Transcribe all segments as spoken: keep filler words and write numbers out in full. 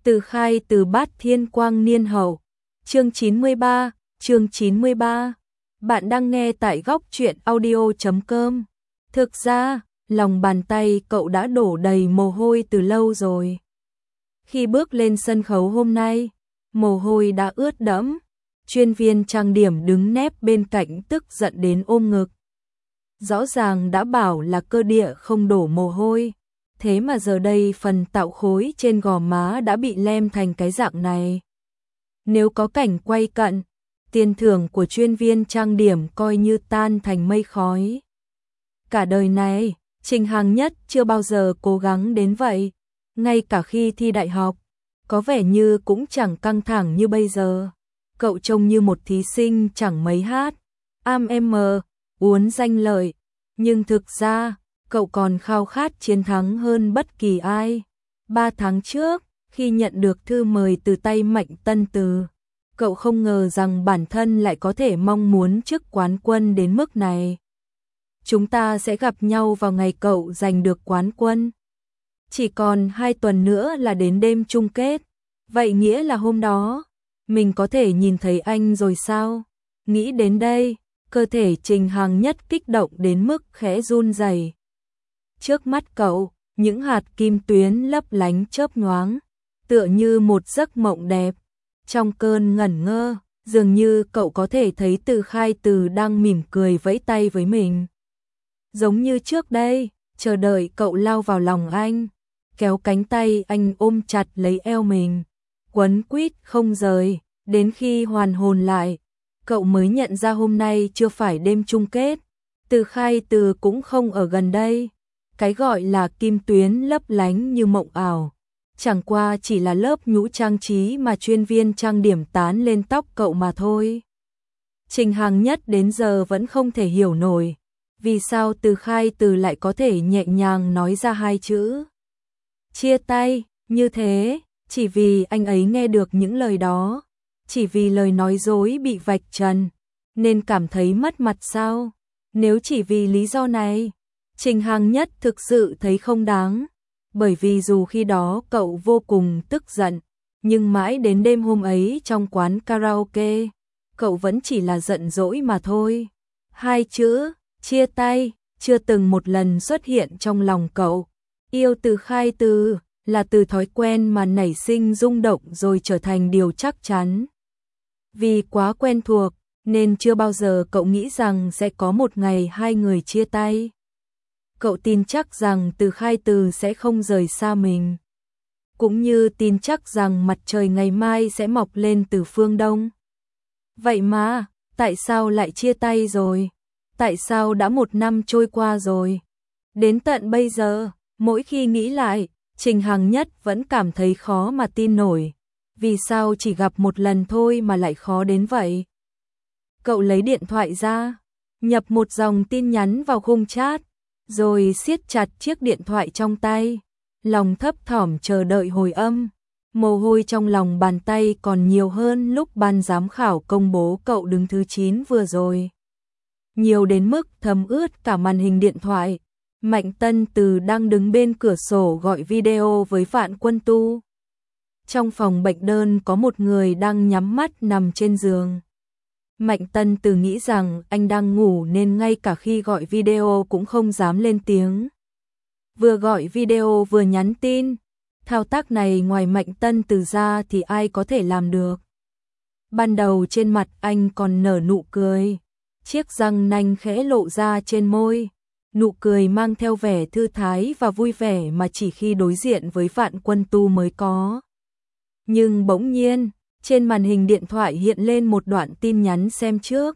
Từ khai từ Bát Thiên Quang Niên Hậu. Chương chín mươi ba, chương chín mươi ba. Bạn đang nghe tại góc truyện audio chấm com. Thực ra, lòng bàn tay cậu đã đổ đầy mồ hôi từ lâu rồi. Khi bước lên sân khấu hôm nay, mồ hôi đã ướt đẫm. Chuyên viên trang điểm đứng nép bên cạnh tức giận đến ôm ngực. Rõ ràng đã bảo là cơ địa không đổ mồ hôi. Thế mà giờ đây phần tạo khối trên gò má đã bị lem thành cái dạng này. Nếu có cảnh quay cận, tiền thưởng của chuyên viên trang điểm coi như tan thành mây khói. Cả đời này, Trình Hàng Nhất chưa bao giờ cố gắng đến vậy. Ngay cả khi thi đại học, có vẻ như cũng chẳng căng thẳng như bây giờ. Cậu trông như một thí sinh chẳng mấy hát, am em uốn danh lợi. Nhưng thực ra, cậu còn khao khát chiến thắng hơn bất kỳ ai. Ba tháng trước, khi nhận được thư mời từ tay Mạnh Tân Từ, cậu không ngờ rằng bản thân lại có thể mong muốn chức quán quân đến mức này. Chúng ta sẽ gặp nhau vào ngày cậu giành được quán quân. Chỉ còn hai tuần nữa là đến đêm chung kết. Vậy nghĩa là hôm đó, mình có thể nhìn thấy anh rồi sao? Nghĩ đến đây, cơ thể Trình Hàng Nhất kích động đến mức khẽ run rẩy. Trước mắt cậu, những hạt kim tuyến lấp lánh chớp nhoáng, tựa như một giấc mộng đẹp. Trong cơn ngẩn ngơ, dường như cậu có thể thấy Từ Khai Từ đang mỉm cười vẫy tay với mình. Giống như trước đây, chờ đợi cậu lao vào lòng anh, kéo cánh tay anh ôm chặt lấy eo mình, quấn quýt không rời, đến khi hoàn hồn lại, cậu mới nhận ra hôm nay chưa phải đêm chung kết. Từ Khai Từ cũng không ở gần đây. Cái gọi là kim tuyến lấp lánh như mộng ảo, chẳng qua chỉ là lớp nhũ trang trí mà chuyên viên trang điểm tán lên tóc cậu mà thôi. Trình Hàng Nhất đến giờ vẫn không thể hiểu nổi, vì sao Từ Khai Từ lại có thể nhẹ nhàng nói ra hai chữ chia tay như thế, chỉ vì anh ấy nghe được những lời đó, chỉ vì lời nói dối bị vạch trần, nên cảm thấy mất mặt sao? Nếu chỉ vì lý do này, Trình Hàng Nhất thực sự thấy không đáng, bởi vì dù khi đó cậu vô cùng tức giận, nhưng mãi đến đêm hôm ấy trong quán karaoke, cậu vẫn chỉ là giận dỗi mà thôi. Hai chữ, chia tay, chưa từng một lần xuất hiện trong lòng cậu. Yêu Từ Khai Từ là từ thói quen mà nảy sinh rung động rồi trở thành điều chắc chắn. Vì quá quen thuộc, nên chưa bao giờ cậu nghĩ rằng sẽ có một ngày hai người chia tay. Cậu tin chắc rằng Từ Khai Từ sẽ không rời xa mình, cũng như tin chắc rằng mặt trời ngày mai sẽ mọc lên từ phương đông. Vậy mà, tại sao lại chia tay rồi? Tại sao đã một năm trôi qua rồi? Đến tận bây giờ, mỗi khi nghĩ lại, Trình Hàng Nhất vẫn cảm thấy khó mà tin nổi. Vì sao chỉ gặp một lần thôi mà lại khó đến vậy? Cậu lấy điện thoại ra, nhập một dòng tin nhắn vào khung chat, rồi siết chặt chiếc điện thoại trong tay, lòng thấp thỏm chờ đợi hồi âm. Mồ hôi trong lòng bàn tay còn nhiều hơn lúc ban giám khảo công bố cậu đứng thứ chín vừa rồi. Nhiều đến mức thấm ướt cả màn hình điện thoại. Mạnh Tân Từ đang đứng bên cửa sổ gọi video với Vạn Quân Tu. Trong phòng bệnh đơn có một người đang nhắm mắt nằm trên giường. Mạnh Tân Từ nghĩ rằng anh đang ngủ nên ngay cả khi gọi video cũng không dám lên tiếng. Vừa gọi video vừa nhắn tin, thao tác này ngoài Mạnh Tân Từ ra thì ai có thể làm được. Ban đầu trên mặt anh còn nở nụ cười, chiếc răng nanh khẽ lộ ra trên môi, nụ cười mang theo vẻ thư thái và vui vẻ mà chỉ khi đối diện với Vạn Quân Tu mới có. Nhưng bỗng nhiên, trên màn hình điện thoại hiện lên một đoạn tin nhắn xem trước.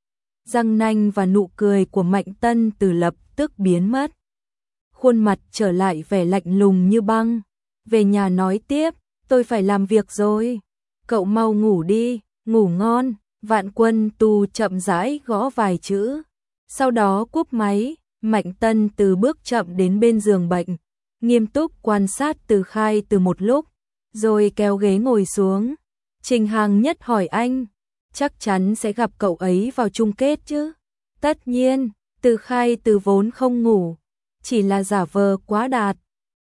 Răng nanh và nụ cười của Mạnh Tân Từ lập tức biến mất. Khuôn mặt trở lại vẻ lạnh lùng như băng. Về nhà nói tiếp, tôi phải làm việc rồi. Cậu mau ngủ đi, ngủ ngon. Vạn Quân Tu chậm rãi gõ vài chữ. Sau đó cúp máy, Mạnh Tân Từ bước chậm đến bên giường bệnh, nghiêm túc quan sát Từ Khai Từ một lúc, rồi kéo ghế ngồi xuống. Trình Hàng Nhất hỏi anh, chắc chắn sẽ gặp cậu ấy vào chung kết chứ? Tất nhiên, Từ Khai Từ vốn không ngủ, chỉ là giả vờ quá đạt.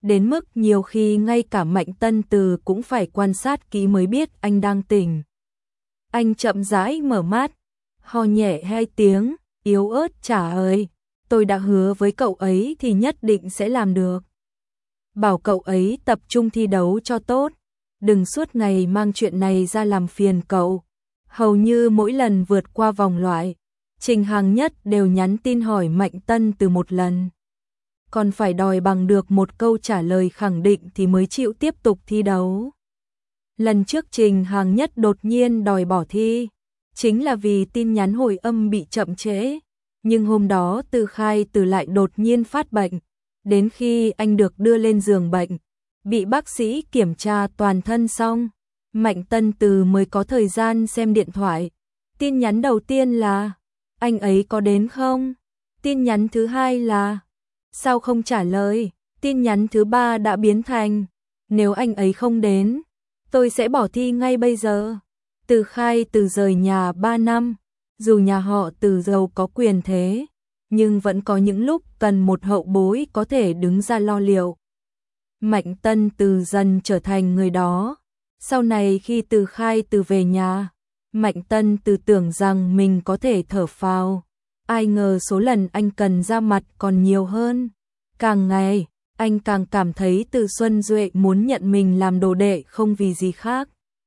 đến mức nhiều khi ngay cả Mạnh Tân Từ cũng phải quan sát kỹ mới biết anh đang tỉnh. Anh chậm rãi mở mắt, ho nhẹ hai tiếng, yếu ớt trả ơi, tôi đã hứa với cậu ấy thì nhất định sẽ làm được. Bảo cậu ấy tập trung thi đấu cho tốt, đừng suốt ngày mang chuyện này ra làm phiền cậu. Hầu như mỗi lần vượt qua vòng loại, Trình Hàng Nhất đều nhắn tin hỏi Mạnh Tân Từ một lần. Còn phải đòi bằng được một câu trả lời khẳng định thì mới chịu tiếp tục thi đấu. Lần trước Trình Hàng Nhất đột nhiên đòi bỏ thi, chính là vì tin nhắn hồi âm bị chậm trễ. Nhưng hôm đó Từ Khai Từ lại đột nhiên phát bệnh. Đến khi anh được đưa lên giường bệnh, bị bác sĩ kiểm tra toàn thân xong, Mạnh Tân Từ mới có thời gian xem điện thoại. Tin nhắn đầu tiên là, anh ấy có đến không? Tin nhắn thứ hai là, sao không trả lời? Tin nhắn thứ ba đã biến thành, nếu anh ấy không đến, tôi sẽ bỏ thi ngay bây giờ. Từ Khai Từ rời nhà ba năm, dù nhà họ Từ giàu có quyền thế, nhưng vẫn có những lúc cần một hậu bối có thể đứng ra lo liệu. Mạnh Tân Từ dần trở thành người đó. Sau này khi Từ Khai Từ về nhà, Mạnh Tân Từ tưởng rằng mình có thể thở phào. Ai ngờ số lần anh cần ra mặt còn nhiều hơn. Càng ngày, anh càng cảm thấy Từ Xuân Duệ muốn nhận mình làm đồ đệ không vì gì khác,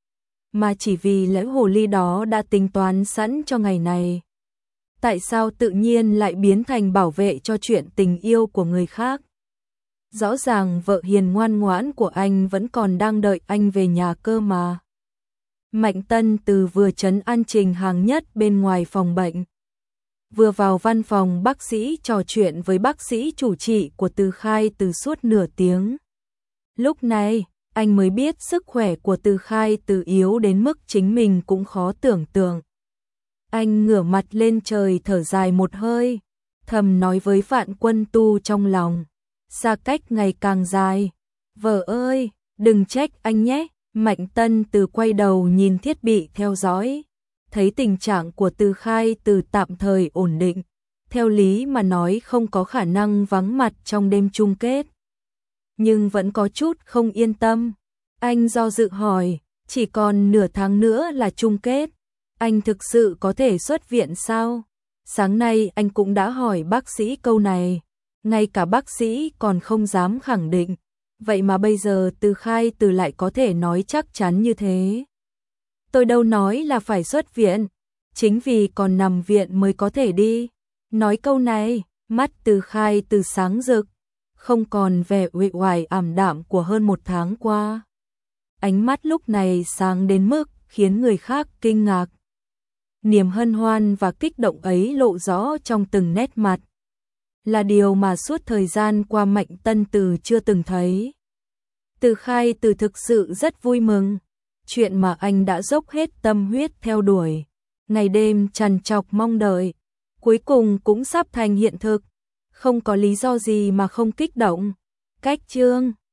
mà chỉ vì lẽ hồ ly đó đã tính toán sẵn cho ngày này. Tại sao tự nhiên lại biến thành bảo vệ cho chuyện tình yêu của người khác? Rõ ràng vợ hiền ngoan ngoãn của anh vẫn còn đang đợi anh về nhà cơ mà. Mạnh Tân Từ vừa trấn an Trình Hàng Nhất bên ngoài phòng bệnh, vừa vào văn phòng bác sĩ trò chuyện với bác sĩ chủ trị của Từ Khai Từ suốt nửa tiếng. Lúc này, anh mới biết sức khỏe của Từ Khai Từ yếu đến mức chính mình cũng khó tưởng tượng. Anh ngửa mặt lên trời thở dài một hơi, thầm nói với Vạn Quân Tu trong lòng, xa cách ngày càng dài. Vợ ơi, đừng trách anh nhé. Mạnh Tân Từ quay đầu nhìn thiết bị theo dõi, thấy tình trạng của Từ Khai Từ tạm thời ổn định, theo lý mà nói không có khả năng vắng mặt trong đêm chung kết. Nhưng vẫn có chút không yên tâm. Anh do dự hỏi, chỉ còn nửa tháng nữa là chung kết, anh thực sự có thể xuất viện sao? Sáng nay anh cũng đã hỏi bác sĩ câu này, ngay cả bác sĩ còn không dám khẳng định. Vậy mà bây giờ Từ Khai Từ lại có thể nói chắc chắn như thế. Tôi đâu nói là phải xuất viện, chính vì còn nằm viện mới có thể đi. Nói câu này, mắt Từ Khai Từ sáng rực, không còn vẻ uể oải ảm đạm của hơn một tháng qua. Ánh mắt lúc này sáng đến mức khiến người khác kinh ngạc. Niềm hân hoan và kích động ấy lộ rõ trong từng nét mặt, là điều mà suốt thời gian qua Mạnh Tân Từ chưa từng thấy. Từ Khai Từ thực sự rất vui mừng, chuyện mà anh đã dốc hết tâm huyết theo đuổi, ngày đêm trằn trọc mong đợi, cuối cùng cũng sắp thành hiện thực, không có lý do gì mà không kích động. Cách chương